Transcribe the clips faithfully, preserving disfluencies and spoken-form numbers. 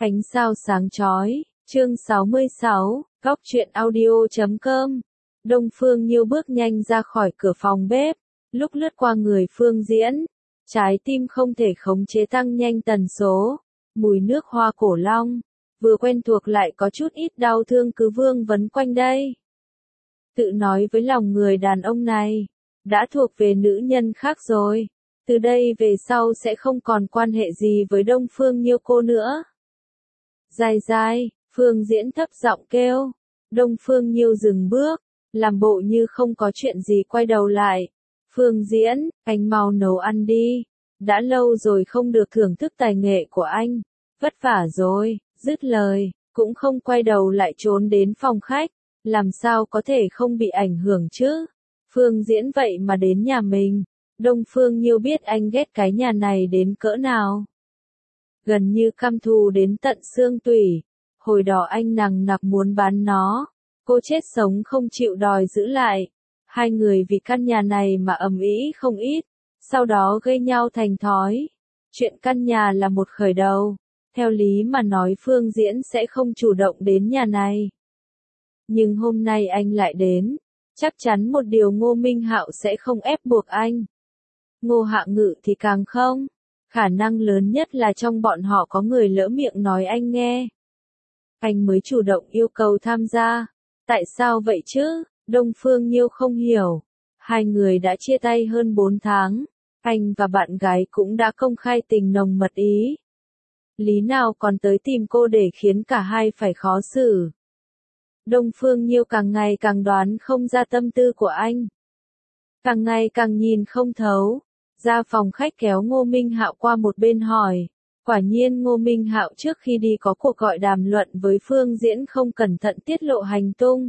Ánh sao sáng chói, chương sáu mươi sáu, góc truyện audio chấm com. Đông Phương Nhiêu bước nhanh ra khỏi cửa phòng bếp, lúc lướt qua người Phương Diễn, trái tim không thể khống chế tăng nhanh tần số, mùi nước hoa cổ long, vừa quen thuộc lại có chút ít đau thương cứ vương vấn quanh đây. Tự nói với lòng người đàn ông này, đã thuộc về nữ nhân khác rồi, từ đây về sau sẽ không còn quan hệ gì với Đông Phương Nhiêu cô nữa. Dài dài, Phương Diễn thấp giọng kêu. Đông Phương Nhiêu dừng bước, làm bộ như không có chuyện gì quay đầu lại. Phương Diễn, anh mau nấu ăn đi. Đã lâu rồi không được thưởng thức tài nghệ của anh. Vất vả rồi, dứt lời, cũng không quay đầu lại trốn đến phòng khách. Làm sao có thể không bị ảnh hưởng chứ? Phương Diễn vậy mà đến nhà mình. Đông Phương Nhiêu biết anh ghét cái nhà này đến cỡ nào. Gần như căm thù đến tận xương tủy. Hồi đó anh nằng nặc muốn bán nó. Cô chết sống không chịu đòi giữ lại. Hai người vì căn nhà này mà ầm ĩ không ít. Sau đó gây nhau thành thói. Chuyện căn nhà là một khởi đầu. Theo lý mà nói Phương Diễn sẽ không chủ động đến nhà này. Nhưng hôm nay anh lại đến. Chắc chắn một điều Ngô Minh Hạo sẽ không ép buộc anh. Ngô Hạ Ngự thì càng không. Khả năng lớn nhất là trong bọn họ có người lỡ miệng nói anh nghe. Anh mới chủ động yêu cầu tham gia. Tại sao vậy chứ? Đông Phương Nhiêu không hiểu. Hai người đã chia tay hơn bốn tháng. Anh và bạn gái cũng đã công khai tình nồng mật ý. Lý nào còn tới tìm cô để khiến cả hai phải khó xử. Đông Phương Nhiêu càng ngày càng đoán không ra tâm tư của anh. Càng ngày càng nhìn không thấu. Ra phòng khách kéo Ngô Minh Hạo qua một bên hỏi. Quả nhiên Ngô Minh Hạo trước khi đi có cuộc gọi đàm luận với Phương Diễn không cẩn thận tiết lộ hành tung.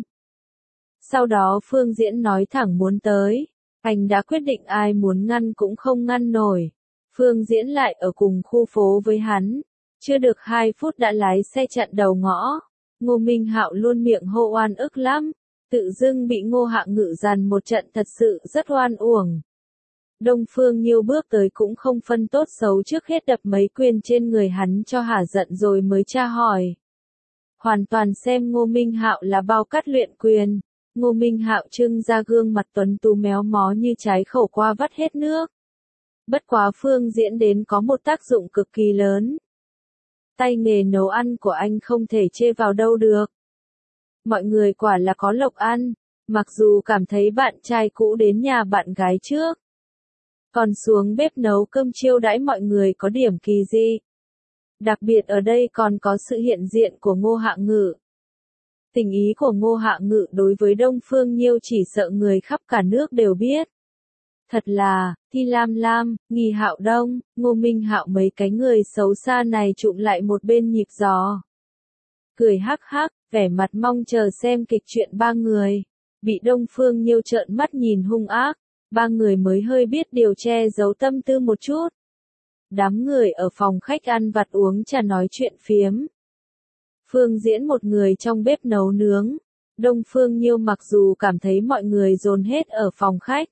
Sau đó Phương Diễn nói thẳng muốn tới. Anh đã quyết định ai muốn ngăn cũng không ngăn nổi. Phương Diễn lại ở cùng khu phố với hắn. Chưa được hai phút đã lái xe chặn đầu ngõ. Ngô Minh Hạo luôn miệng hô oan ức lắm. Tự dưng bị Ngô Hạ Ngự dằn một trận thật sự rất oan uổng. Đông Phương Nhiêu bước tới cũng không phân tốt xấu trước hết đập mấy quyền trên người hắn cho hả giận rồi mới tra hỏi. Hoàn toàn xem Ngô Minh Hạo là bao cát luyện quyền. Ngô Minh Hạo trưng ra gương mặt tuấn tú méo mó như trái khẩu qua vắt hết nước. Bất quá Phương Diễn đến có một tác dụng cực kỳ lớn. Tay nghề nấu ăn của anh không thể chê vào đâu được. Mọi người quả là có lộc ăn, mặc dù cảm thấy bạn trai cũ đến nhà bạn gái trước. Còn xuống bếp nấu cơm chiêu đãi mọi người có điểm kỳ dị. Đặc biệt ở đây còn có sự hiện diện của Ngô Hạ Ngự. Tình ý của Ngô Hạ Ngự đối với Đông Phương Nhiêu chỉ sợ người khắp cả nước đều biết. Thật là, Thi Lam Lam, Nghi Hạo Đông, Ngô Minh Hạo mấy cái người xấu xa này trụm lại một bên nhịp gió. Cười hắc hắc, vẻ mặt mong chờ xem kịch chuyện ba người. Bị Đông Phương Nhiêu trợn mắt nhìn hung ác. Ba người mới hơi biết điều che giấu tâm tư một chút. Đám người ở phòng khách ăn vặt uống trà nói chuyện phiếm. Phương Diễn một người trong bếp nấu nướng. Đông Phương Nhiêu mặc dù cảm thấy mọi người dồn hết ở phòng khách.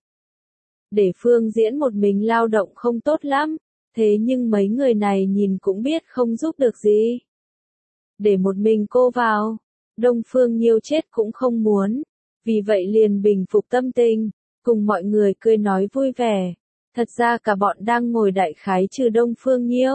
Để Phương Diễn một mình lao động không tốt lắm. Thế nhưng mấy người này nhìn cũng biết không giúp được gì. Để một mình cô vào. Đông Phương Nhiêu chết cũng không muốn. Vì vậy liền bình phục tâm tình. Cùng mọi người cười nói vui vẻ. Thật ra cả bọn đang ngồi đại khái trừ Đông Phương Nhiêu.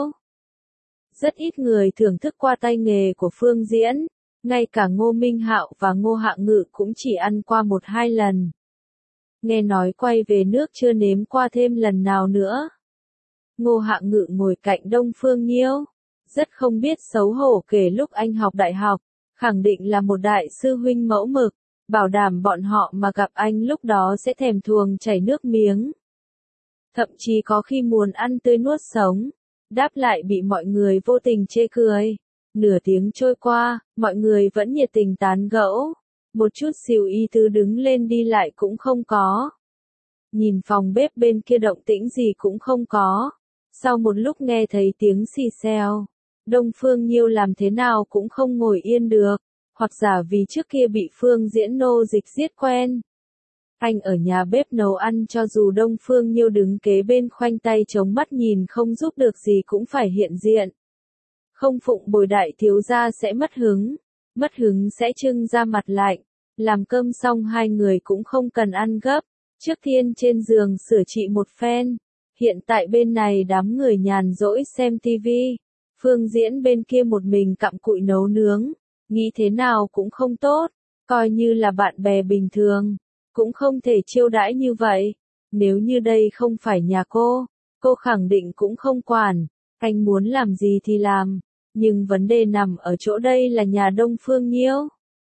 Rất ít người thưởng thức qua tay nghề của Phương Diễn. Ngay cả Ngô Minh Hạo và Ngô Hạ Ngự cũng chỉ ăn qua một hai lần. Nghe nói quay về nước chưa nếm qua thêm lần nào nữa. Ngô Hạ Ngự ngồi cạnh Đông Phương Nhiêu. Rất không biết xấu hổ kể lúc anh học đại học. Khẳng định là một đại sư huynh mẫu mực. Bảo đảm bọn họ mà gặp anh lúc đó sẽ thèm thuồng chảy nước miếng. Thậm chí có khi muốn ăn tươi nuốt sống. Đáp lại bị mọi người vô tình chê cười. Nửa tiếng trôi qua, mọi người vẫn nhiệt tình tán gẫu. Một chút xíu ý tứ đứng lên đi lại cũng không có. Nhìn phòng bếp bên kia động tĩnh gì cũng không có. Sau một lúc nghe thấy tiếng xì xèo. Đông Phương Nhiêu làm thế nào cũng không ngồi yên được. Hoặc giả vì trước kia bị Phương Diễn nô dịch giết quen. Anh ở nhà bếp nấu ăn cho dù Đông Phương Nhiêu đứng kế bên khoanh tay chống mắt nhìn không giúp được gì cũng phải hiện diện. Không phụng bồi đại thiếu gia sẽ mất hứng, mất hứng sẽ trưng ra mặt lạnh. Làm cơm xong hai người cũng không cần ăn gấp, trước tiên trên giường sửa trị một phen. Hiện tại bên này đám người nhàn rỗi xem tivi, Phương Diễn bên kia một mình cặm cụi nấu nướng, nghĩ thế nào cũng không tốt, coi như là bạn bè bình thường, cũng không thể chiêu đãi như vậy. Nếu như đây không phải nhà cô, cô khẳng định cũng không quản, anh muốn làm gì thì làm, nhưng vấn đề nằm ở chỗ đây là nhà Đông Phương Nhiêu.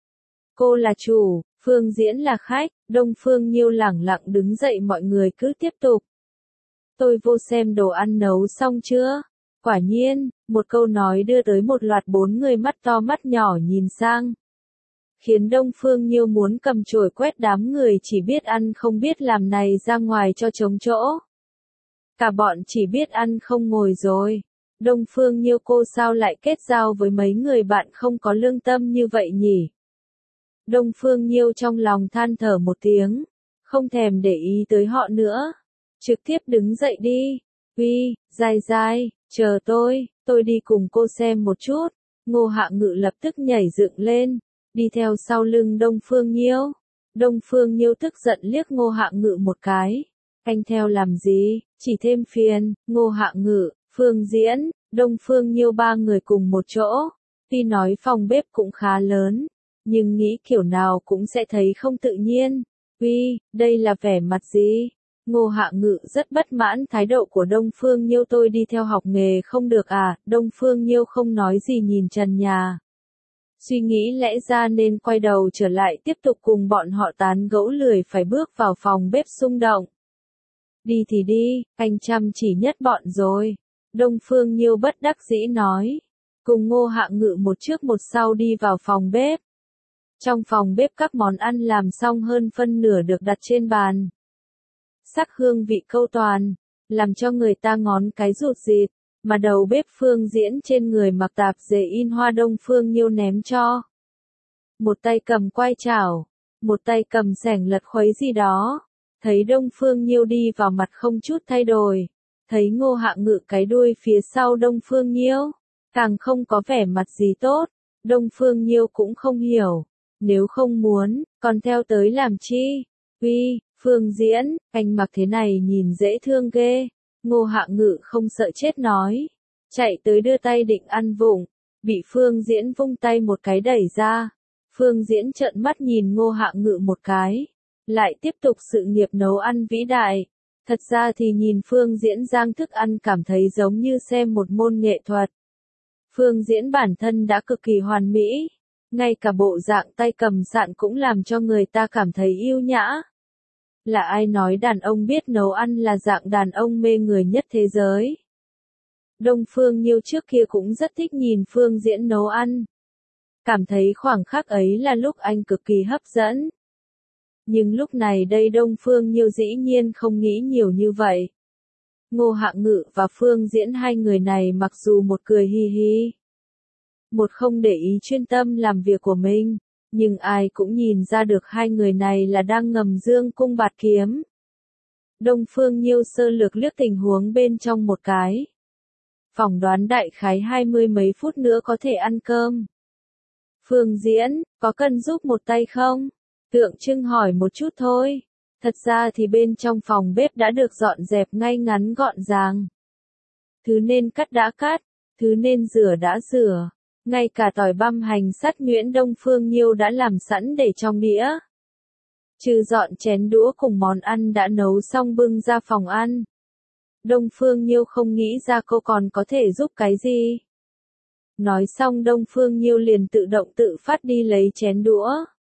Cô là chủ, Phương Diễn là khách, Đông Phương Nhiêu lẳng lặng đứng dậy, mọi người cứ tiếp tục. Tôi vô xem đồ ăn nấu xong chưa? Quả nhiên, một câu nói đưa tới một loạt bốn người mắt to mắt nhỏ nhìn sang. Khiến Đông Phương Nhiêu muốn cầm chổi quét đám người chỉ biết ăn không biết làm này ra ngoài cho trống chỗ. Cả bọn chỉ biết ăn không ngồi rồi. Đông Phương Nhiêu, cô sao lại kết giao với mấy người bạn không có lương tâm như vậy nhỉ? Đông Phương Nhiêu trong lòng than thở một tiếng, không thèm để ý tới họ nữa. Trực tiếp đứng dậy đi. Uy, Giai Giai, chờ tôi, tôi đi cùng cô xem một chút. Ngô Hạ Ngự lập tức nhảy dựng lên, đi theo sau lưng Đông Phương Nhiêu. Đông Phương Nhiêu tức giận liếc Ngô Hạ Ngự một cái. Anh theo làm gì, chỉ thêm phiền. Ngô Hạ Ngự, Phương Diễn, Đông Phương Nhiêu ba người cùng một chỗ. Tuy nói phòng bếp cũng khá lớn, nhưng nghĩ kiểu nào cũng sẽ thấy không tự nhiên. Uy, đây là vẻ mặt gì? Ngô Hạ Ngự rất bất mãn thái độ của Đông Phương Nhiêu. Tôi đi theo học nghề không được à? Đông Phương Nhiêu không nói gì nhìn trần nhà. Suy nghĩ lẽ ra nên quay đầu trở lại tiếp tục cùng bọn họ tán gẫu, lười phải bước vào phòng bếp xung động. Đi thì đi, anh chăm chỉ nhất bọn rồi. Đông Phương Nhiêu bất đắc dĩ nói. Cùng Ngô Hạ Ngự một trước một sau đi vào phòng bếp. Trong phòng bếp các món ăn làm xong hơn phân nửa được đặt trên bàn. Sắc hương vị câu toàn, làm cho người ta ngón cái rụt rịt, mà đầu bếp Phương Diễn trên người mặc tạp dề in hoa Đông Phương Nhiêu ném cho. Một tay cầm quai chảo, một tay cầm xẻng lật khuấy gì đó. Thấy Đông Phương Nhiêu đi vào mặt không chút thay đổi, thấy Ngô Hạ Ngự cái đuôi phía sau Đông Phương Nhiêu, càng không có vẻ mặt gì tốt. Đông Phương Nhiêu cũng không hiểu, nếu không muốn, còn theo tới làm chi? Uy, Phương Diễn, anh mặc thế này nhìn dễ thương ghê. Ngô Hạ Ngự không sợ chết nói, chạy tới đưa tay định ăn vụng, bị Phương Diễn vung tay một cái đẩy ra. Phương Diễn trợn mắt nhìn Ngô Hạ Ngự một cái, lại tiếp tục sự nghiệp nấu ăn vĩ đại. Thật ra thì nhìn Phương Diễn rang thức ăn cảm thấy giống như xem một môn nghệ thuật. Phương Diễn bản thân đã cực kỳ hoàn mỹ, ngay cả bộ dạng tay cầm sạn cũng làm cho người ta cảm thấy yêu nhã. Là ai nói đàn ông biết nấu ăn là dạng đàn ông mê người nhất thế giới? Đông Phương Nhiêu trước kia cũng rất thích nhìn Phương Diễn nấu ăn. Cảm thấy khoảng khắc ấy là lúc anh cực kỳ hấp dẫn. Nhưng lúc này đây Đông Phương Nhiêu dĩ nhiên không nghĩ nhiều như vậy. Ngô Hạ Ngự và Phương Diễn hai người này mặc dù một cười hi hi, một không để ý chuyên tâm làm việc của mình, nhưng ai cũng nhìn ra được hai người này là đang ngầm dương cung bạt kiếm. Đông Phương Nhiêu sơ lược liếc tình huống bên trong một cái. Phỏng đoán đại khái hai mươi mấy phút nữa có thể ăn cơm. Phương Diễn, có cần giúp một tay không? Tượng trưng hỏi một chút thôi. Thật ra thì bên trong phòng bếp đã được dọn dẹp ngay ngắn gọn gàng. Thứ nên cắt đã cắt, thứ nên rửa đã rửa. Ngay cả tỏi băm hành sắt nhuyễn Đông Phương Nhiêu đã làm sẵn để trong đĩa. Trừ dọn chén đũa cùng món ăn đã nấu xong bưng ra phòng ăn. Đông Phương Nhiêu không nghĩ ra cô còn có thể giúp cái gì. Nói xong Đông Phương Nhiêu liền tự động tự phát đi lấy chén đũa.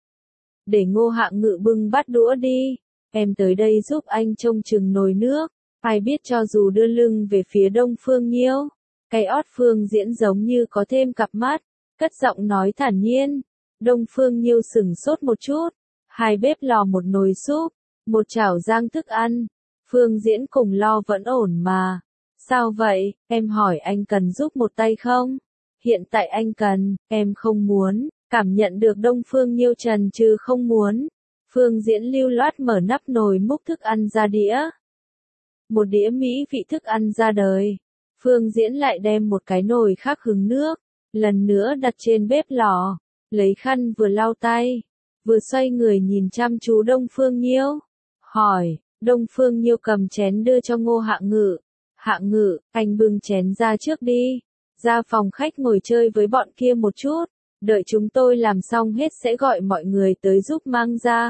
Để Ngô Hạ Ngự bưng bát đũa đi, em tới đây giúp anh trông chừng nồi nước. Ai biết cho dù đưa lưng về phía Đông Phương Nhiêu, cái ót Phương Diễn giống như có thêm cặp mắt, cất giọng nói thản nhiên. Đông Phương Nhiêu sửng sốt một chút, hai bếp lò một nồi súp, một chảo rang thức ăn. Phương Diễn cùng lo vẫn ổn mà. Sao vậy, em hỏi anh cần giúp một tay không? Hiện tại anh cần, em không muốn. Cảm nhận được Đông Phương Nhiêu trần trừ không muốn. Phương Diễn lưu loát mở nắp nồi múc thức ăn ra đĩa. Một đĩa mỹ vị thức ăn ra đời. Phương Diễn lại đem một cái nồi khác hứng nước, lần nữa đặt trên bếp lò, lấy khăn vừa lau tay, vừa xoay người nhìn chăm chú Đông Phương Nhiêu, hỏi. Đông Phương Nhiêu cầm chén đưa cho Ngô Hạng Ngự. Hạng Ngự, anh bưng chén ra trước đi, ra phòng khách ngồi chơi với bọn kia một chút, đợi chúng tôi làm xong hết sẽ gọi mọi người tới giúp mang ra.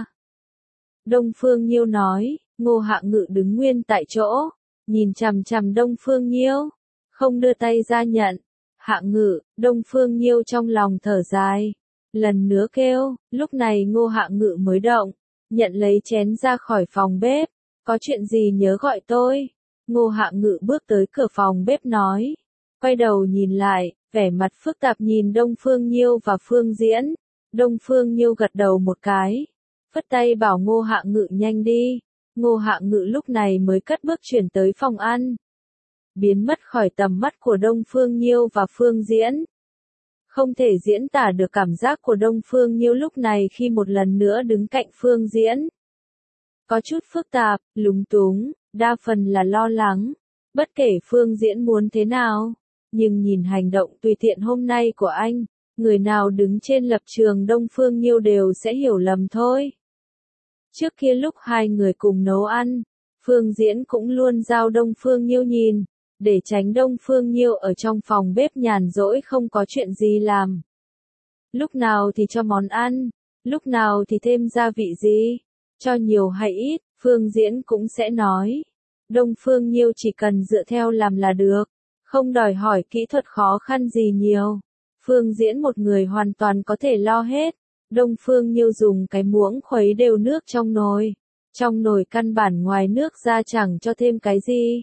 Đông Phương Nhiêu nói. Ngô Hạng Ngự đứng nguyên tại chỗ, nhìn chằm chằm Đông Phương Nhiêu, không đưa tay ra nhận. Hạng Ngự, Đông Phương Nhiêu trong lòng thở dài, lần nữa kêu, lúc này Ngô Hạng Ngự mới động, nhận lấy chén ra khỏi phòng bếp, có chuyện gì nhớ gọi tôi. Ngô Hạng Ngự bước tới cửa phòng bếp nói, quay đầu nhìn lại, vẻ mặt phức tạp nhìn Đông Phương Nhiêu và Phương Diễn. Đông Phương Nhiêu gật đầu một cái, phất tay bảo Ngô Hạng Ngự nhanh đi. Ngô Hạng Ngự lúc này mới cất bước chuyển tới phòng ăn, biến mất khỏi tầm mắt của Đông Phương Nhiêu và Phương Diễn. Không thể diễn tả được cảm giác của Đông Phương Nhiêu lúc này khi một lần nữa đứng cạnh Phương Diễn. Có chút phức tạp, lúng túng, đa phần là lo lắng, bất kể Phương Diễn muốn thế nào, nhưng nhìn hành động tùy tiện hôm nay của anh, người nào đứng trên lập trường Đông Phương Nhiêu đều sẽ hiểu lầm thôi. Trước kia lúc hai người cùng nấu ăn, Phương Diễn cũng luôn giao Đông Phương Nhiêu nhìn, để tránh Đông Phương Nhiêu ở trong phòng bếp nhàn rỗi không có chuyện gì làm. Lúc nào thì cho món ăn, lúc nào thì thêm gia vị gì, cho nhiều hay ít, Phương Diễn cũng sẽ nói. Đông Phương Nhiêu chỉ cần dựa theo làm là được, không đòi hỏi kỹ thuật khó khăn gì nhiều. Phương Diễn một người hoàn toàn có thể lo hết. Đông Phương Nhiêu dùng cái muỗng khuấy đều nước trong nồi. Trong nồi căn bản ngoài nước ra chẳng cho thêm cái gì.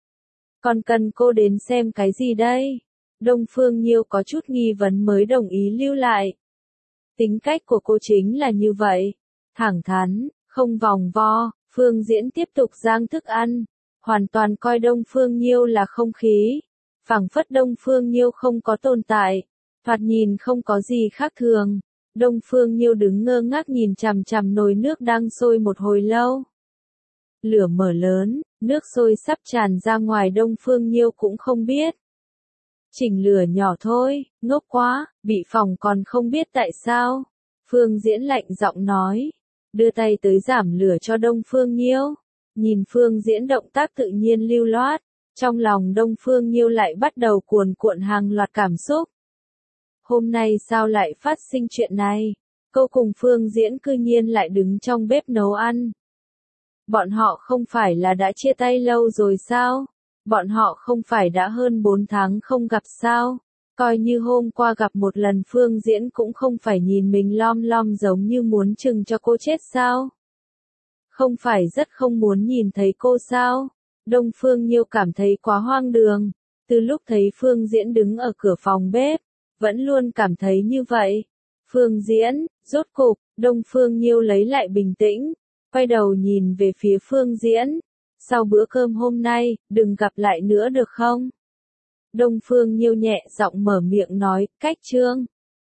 Còn cần cô đến xem cái gì đây? Đông Phương Nhiêu có chút nghi vấn mới đồng ý lưu lại. Tính cách của cô chính là như vậy. Thẳng thắn, không vòng vo. Phương Diễn tiếp tục rang thức ăn. Hoàn toàn coi Đông Phương Nhiêu là không khí. Phảng phất Đông Phương Nhiêu không có tồn tại. Thoạt nhìn không có gì khác thường. Đông Phương Nhiêu đứng ngơ ngác nhìn chằm chằm nồi nước đang sôi một hồi lâu. Lửa mở lớn, nước sôi sắp tràn ra ngoài Đông Phương Nhiêu cũng không biết. Chỉnh lửa nhỏ thôi, ngốc quá, bị phỏng còn không biết tại sao. Phương Diễn lạnh giọng nói, đưa tay tới giảm lửa cho Đông Phương Nhiêu. Nhìn Phương Diễn động tác tự nhiên lưu loát, trong lòng Đông Phương Nhiêu lại bắt đầu cuồn cuộn hàng loạt cảm xúc. Hôm nay sao lại phát sinh chuyện này? Cô cùng Phương Diễn cư nhiên lại đứng trong bếp nấu ăn. Bọn họ không phải là đã chia tay lâu rồi sao? Bọn họ không phải đã hơn bốn tháng không gặp sao? Coi như hôm qua gặp một lần Phương Diễn cũng không phải nhìn mình lom lom giống như muốn chừng cho cô chết sao? Không phải rất không muốn nhìn thấy cô sao? Đông Phương Nhiêu cảm thấy quá hoang đường. Từ lúc thấy Phương Diễn đứng ở cửa phòng bếp, vẫn luôn cảm thấy như vậy. Phương Diễn, rốt cục, Đông Phương Nhiêu lấy lại bình tĩnh, quay đầu nhìn về phía Phương Diễn. Sau bữa cơm hôm nay, đừng gặp lại nữa được không? Đông Phương Nhiêu nhẹ giọng mở miệng nói, cách chương.